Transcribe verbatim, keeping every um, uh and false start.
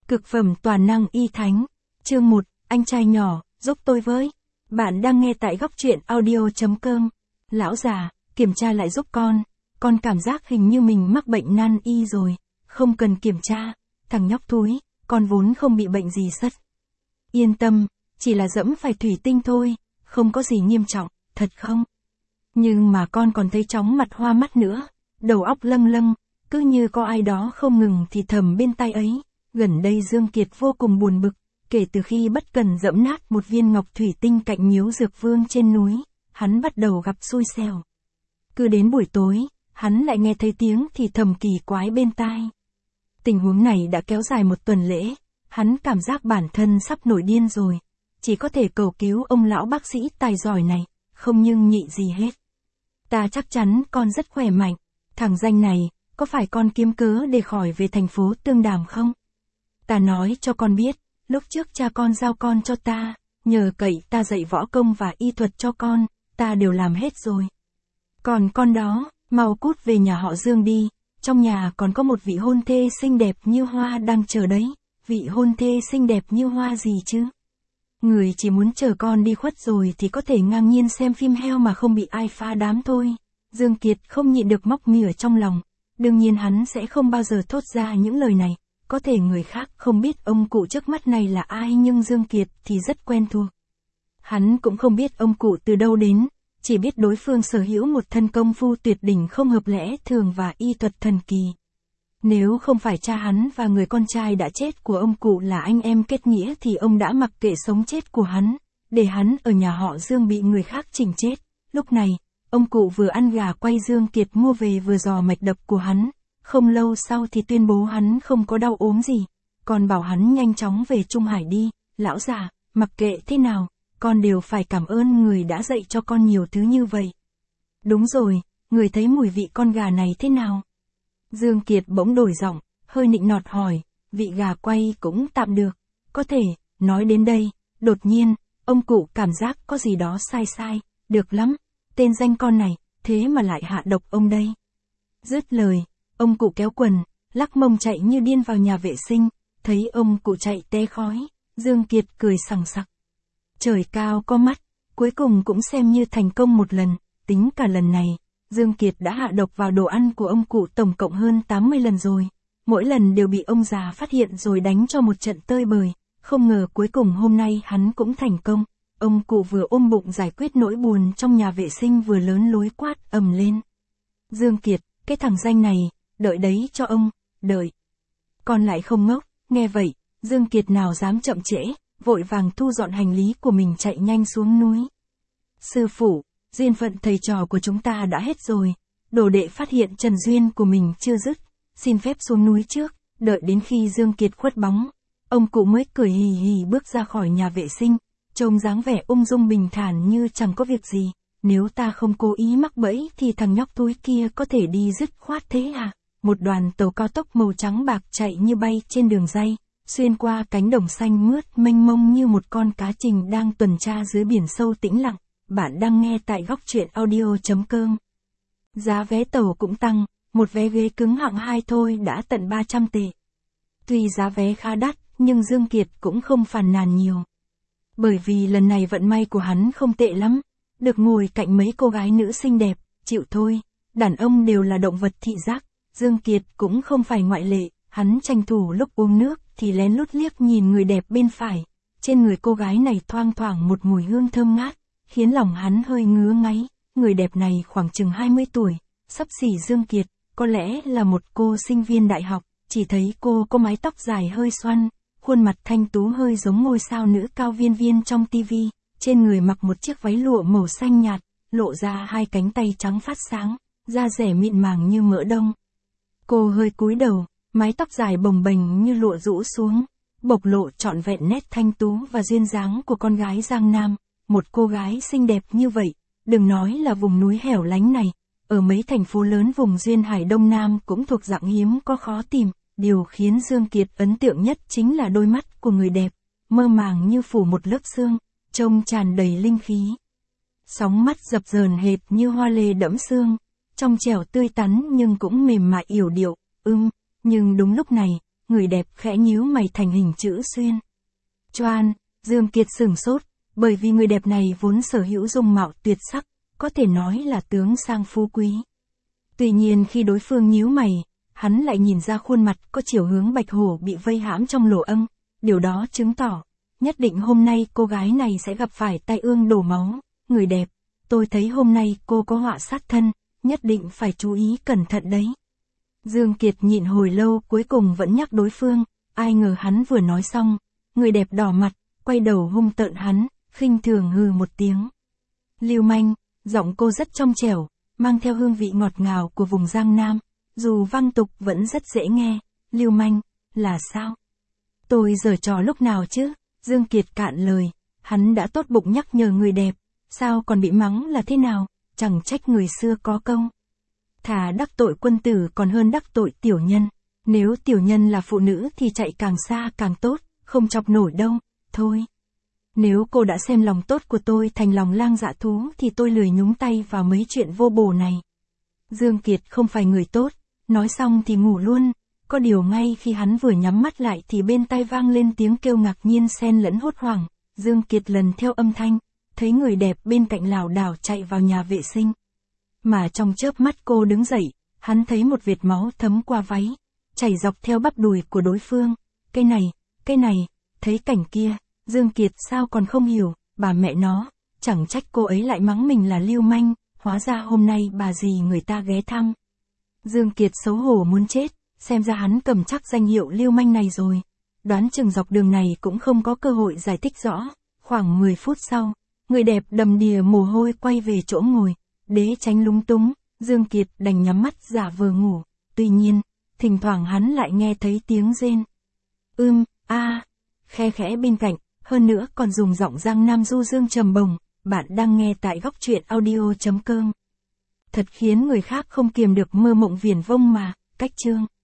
Cực phẩm toàn năng y thánh. Chương một, anh trai nhỏ, giúp tôi với. Bạn đang nghe tại góc truyện audio chấm com. Lão già, kiểm tra lại giúp con. Con cảm giác hình như mình mắc bệnh nan y rồi. Không cần kiểm tra. Thằng nhóc thúi, con vốn không bị bệnh gì sất. Yên tâm, chỉ là dẫm phải thủy tinh thôi, không có gì nghiêm trọng, thật không? Nhưng mà con còn thấy chóng mặt hoa mắt nữa, đầu óc lâng lâng, cứ như có ai đó không ngừng thì thầm bên tai ấy. Gần đây Dương Kiệt vô cùng buồn bực, kể từ khi bất cần dẫm nát một viên ngọc thủy tinh cạnh miếu Dược Vương trên núi, hắn bắt đầu gặp xui xẻo. Cứ đến buổi tối, hắn lại nghe thấy tiếng thì thầm kỳ quái bên tai. Tình huống này đã kéo dài một tuần lễ, hắn cảm giác bản thân sắp nổi điên rồi, chỉ có thể cầu cứu ông lão bác sĩ tài giỏi này, không nhưng nhị gì hết. Ta chắc chắn con rất khỏe mạnh, thằng danh này, có phải con kiếm cớ để khỏi về thành phố Tương Đàm không? Ta nói cho con biết, lúc trước cha con giao con cho ta, nhờ cậy ta dạy võ công và y thuật cho con, ta đều làm hết rồi. Còn con đó, mau cút về nhà họ Dương đi, trong nhà còn có một vị hôn thê xinh đẹp như hoa đang chờ đấy. Vị hôn thê xinh đẹp như hoa gì chứ? Người chỉ muốn chờ con đi khuất rồi thì có thể ngang nhiên xem phim heo mà không bị ai phá đám thôi. Dương Kiệt không nhịn được móc mỉa trong lòng. Đương nhiên hắn sẽ không bao giờ thốt ra những lời này. Có thể người khác không biết ông cụ trước mắt này là ai nhưng Dương Kiệt thì rất quen thuộc. Hắn cũng không biết ông cụ từ đâu đến, chỉ biết đối phương sở hữu một thân công phu tuyệt đỉnh không hợp lẽ thường và y thuật thần kỳ. Nếu không phải cha hắn và người con trai đã chết của ông cụ là anh em kết nghĩa thì ông đã mặc kệ sống chết của hắn, để hắn ở nhà họ Dương bị người khác chỉnh chết. Lúc này, ông cụ vừa ăn gà quay Dương Kiệt mua về vừa dò mạch đập của hắn, không lâu sau thì tuyên bố hắn không có đau ốm gì, còn bảo hắn nhanh chóng về Trung Hải đi. Lão già, mặc kệ thế nào, con đều phải cảm ơn người đã dạy cho con nhiều thứ như vậy. Đúng rồi, người thấy mùi vị con gà này thế nào? Dương Kiệt bỗng đổi giọng, hơi nịnh nọt hỏi, vị gà quay cũng tạm được, có thể. Nói đến đây, đột nhiên, ông cụ cảm giác có gì đó sai sai, được lắm, tên danh con này, thế mà lại hạ độc ông đây. Dứt lời, ông cụ kéo quần, lắc mông chạy như điên vào nhà vệ sinh, thấy ông cụ chạy té khói, Dương Kiệt cười sằng sặc. Trời cao có mắt, cuối cùng cũng xem như thành công một lần, tính cả lần này. Dương Kiệt đã hạ độc vào đồ ăn của ông cụ tổng cộng hơn tám mươi lần rồi. Mỗi lần đều bị ông già phát hiện rồi đánh cho một trận tơi bời. Không ngờ cuối cùng hôm nay hắn cũng thành công. Ông cụ vừa ôm bụng giải quyết nỗi buồn trong nhà vệ sinh vừa lớn lối quát ầm lên. Dương Kiệt, cái thằng danh này, đợi đấy cho ông, đợi. Còn lại không ngốc, nghe vậy, Dương Kiệt nào dám chậm trễ, vội vàng thu dọn hành lý của mình chạy nhanh xuống núi. Sư phụ, duyên phận thầy trò của chúng ta đã hết rồi, đồ đệ phát hiện trần duyên của mình chưa dứt, xin phép xuống núi trước, đợi đến khi Dương Kiệt khuất bóng, ông cụ mới cười hì hì bước ra khỏi nhà vệ sinh, trông dáng vẻ ung dung bình thản như chẳng có việc gì. Nếu ta không cố ý mắc bẫy thì thằng nhóc túi kia có thể đi dứt khoát thế à? Một đoàn tàu cao tốc màu trắng bạc chạy như bay trên đường ray, xuyên qua cánh đồng xanh mướt mênh mông như một con cá trình đang tuần tra dưới biển sâu tĩnh lặng. Bạn đang nghe tại góc truyện audio chấm com. Giá vé tàu cũng tăng, một vé ghế cứng hạng hai thôi đã tận ba trăm tệ. Tuy giá vé khá đắt, nhưng Dương Kiệt cũng không phàn nàn nhiều. Bởi vì lần này vận may của hắn không tệ lắm, được ngồi cạnh mấy cô gái nữ xinh đẹp, chịu thôi, đàn ông đều là động vật thị giác, Dương Kiệt cũng không phải ngoại lệ, hắn tranh thủ lúc uống nước thì lén lút liếc nhìn người đẹp bên phải, trên người cô gái này thoang thoảng một mùi hương thơm ngát, khiến lòng hắn hơi ngứa ngáy. Người đẹp này khoảng chừng hai mươi tuổi, xấp xỉ Dương Kiệt, có lẽ là một cô sinh viên đại học, chỉ thấy cô có mái tóc dài hơi xoăn, khuôn mặt thanh tú hơi giống ngôi sao nữ cao viên viên trong tivi, trên người mặc một chiếc váy lụa màu xanh nhạt, lộ ra hai cánh tay trắng phát sáng, da dẻ mịn màng như mỡ đông. Cô hơi cúi đầu, mái tóc dài bồng bềnh như lụa rũ xuống, bộc lộ trọn vẹn nét thanh tú và duyên dáng của con gái Giang Nam. Một cô gái xinh đẹp như vậy, đừng nói là vùng núi hẻo lánh này, ở mấy thành phố lớn vùng duyên hải Đông Nam cũng thuộc dạng hiếm có khó tìm. Điều khiến Dương Kiệt ấn tượng nhất chính là đôi mắt của người đẹp, mơ màng như phủ một lớp sương, trông tràn đầy linh khí. Sóng mắt dập dờn hệt như hoa lê đẫm sương, trong trẻo tươi tắn nhưng cũng mềm mại yểu điệu, ưm, nhưng đúng lúc này, người đẹp khẽ nhíu mày thành hình chữ xuyên. Choan, Dương Kiệt sửng sốt, bởi vì người đẹp này vốn sở hữu dung mạo tuyệt sắc, có thể nói là tướng sang phú quý. Tuy nhiên khi đối phương nhíu mày, hắn lại nhìn ra khuôn mặt có chiều hướng bạch hổ bị vây hãm trong lỗ âng, điều đó chứng tỏ, nhất định hôm nay cô gái này sẽ gặp phải tai ương đổ máu. Người đẹp, tôi thấy hôm nay cô có họa sát thân, nhất định phải chú ý cẩn thận đấy. Dương Kiệt nhịn hồi lâu cuối cùng vẫn nhắc đối phương, ai ngờ hắn vừa nói xong, người đẹp đỏ mặt, quay đầu hung tợn hắn, khinh thường hừ một tiếng. Lưu manh, giọng cô rất trong trẻo, mang theo hương vị ngọt ngào của vùng Giang Nam, dù vang tục vẫn rất dễ nghe. Lưu manh, là sao? Tôi giở trò lúc nào chứ? Dương Kiệt cạn lời, hắn đã tốt bụng nhắc nhở người đẹp, sao còn bị mắng là thế nào, chẳng trách người xưa có câu. Thà đắc tội quân tử còn hơn đắc tội tiểu nhân, nếu tiểu nhân là phụ nữ thì chạy càng xa càng tốt, không chọc nổi đâu, thôi. Nếu cô đã xem lòng tốt của tôi thành lòng lang dạ thú thì tôi lười nhúng tay vào mấy chuyện vô bổ này. Dương Kiệt không phải người tốt, nói xong thì ngủ luôn, có điều ngay khi hắn vừa nhắm mắt lại thì bên tai vang lên tiếng kêu ngạc nhiên xen lẫn hốt hoảng, Dương Kiệt lần theo âm thanh, thấy người đẹp bên cạnh lảo đảo chạy vào nhà vệ sinh. Mà trong chớp mắt cô đứng dậy, hắn thấy một vệt máu thấm qua váy, chảy dọc theo bắp đùi của đối phương. Cái này, cái này, thấy cảnh kia, Dương Kiệt sao còn không hiểu, bà mẹ nó, chẳng trách cô ấy lại mắng mình là lưu manh, hóa ra hôm nay bà dì người ta ghé thăm. Dương Kiệt xấu hổ muốn chết, xem ra hắn cầm chắc danh hiệu lưu manh này rồi. Đoán chừng dọc đường này cũng không có cơ hội giải thích rõ. Khoảng mười phút sau, người đẹp đầm đìa mồ hôi quay về chỗ ngồi, để tránh lúng túng, Dương Kiệt đành nhắm mắt giả vờ ngủ. Tuy nhiên, thỉnh thoảng hắn lại nghe thấy tiếng rên. Ưm, a, à, khe khẽ bên cạnh, hơn nữa còn dùng giọng Giang Nam du dương trầm bồng. Bạn đang nghe tại góc truyện audio chấm com. Thật khiến người khác không kiềm được mơ mộng viển vông mà, cách chương.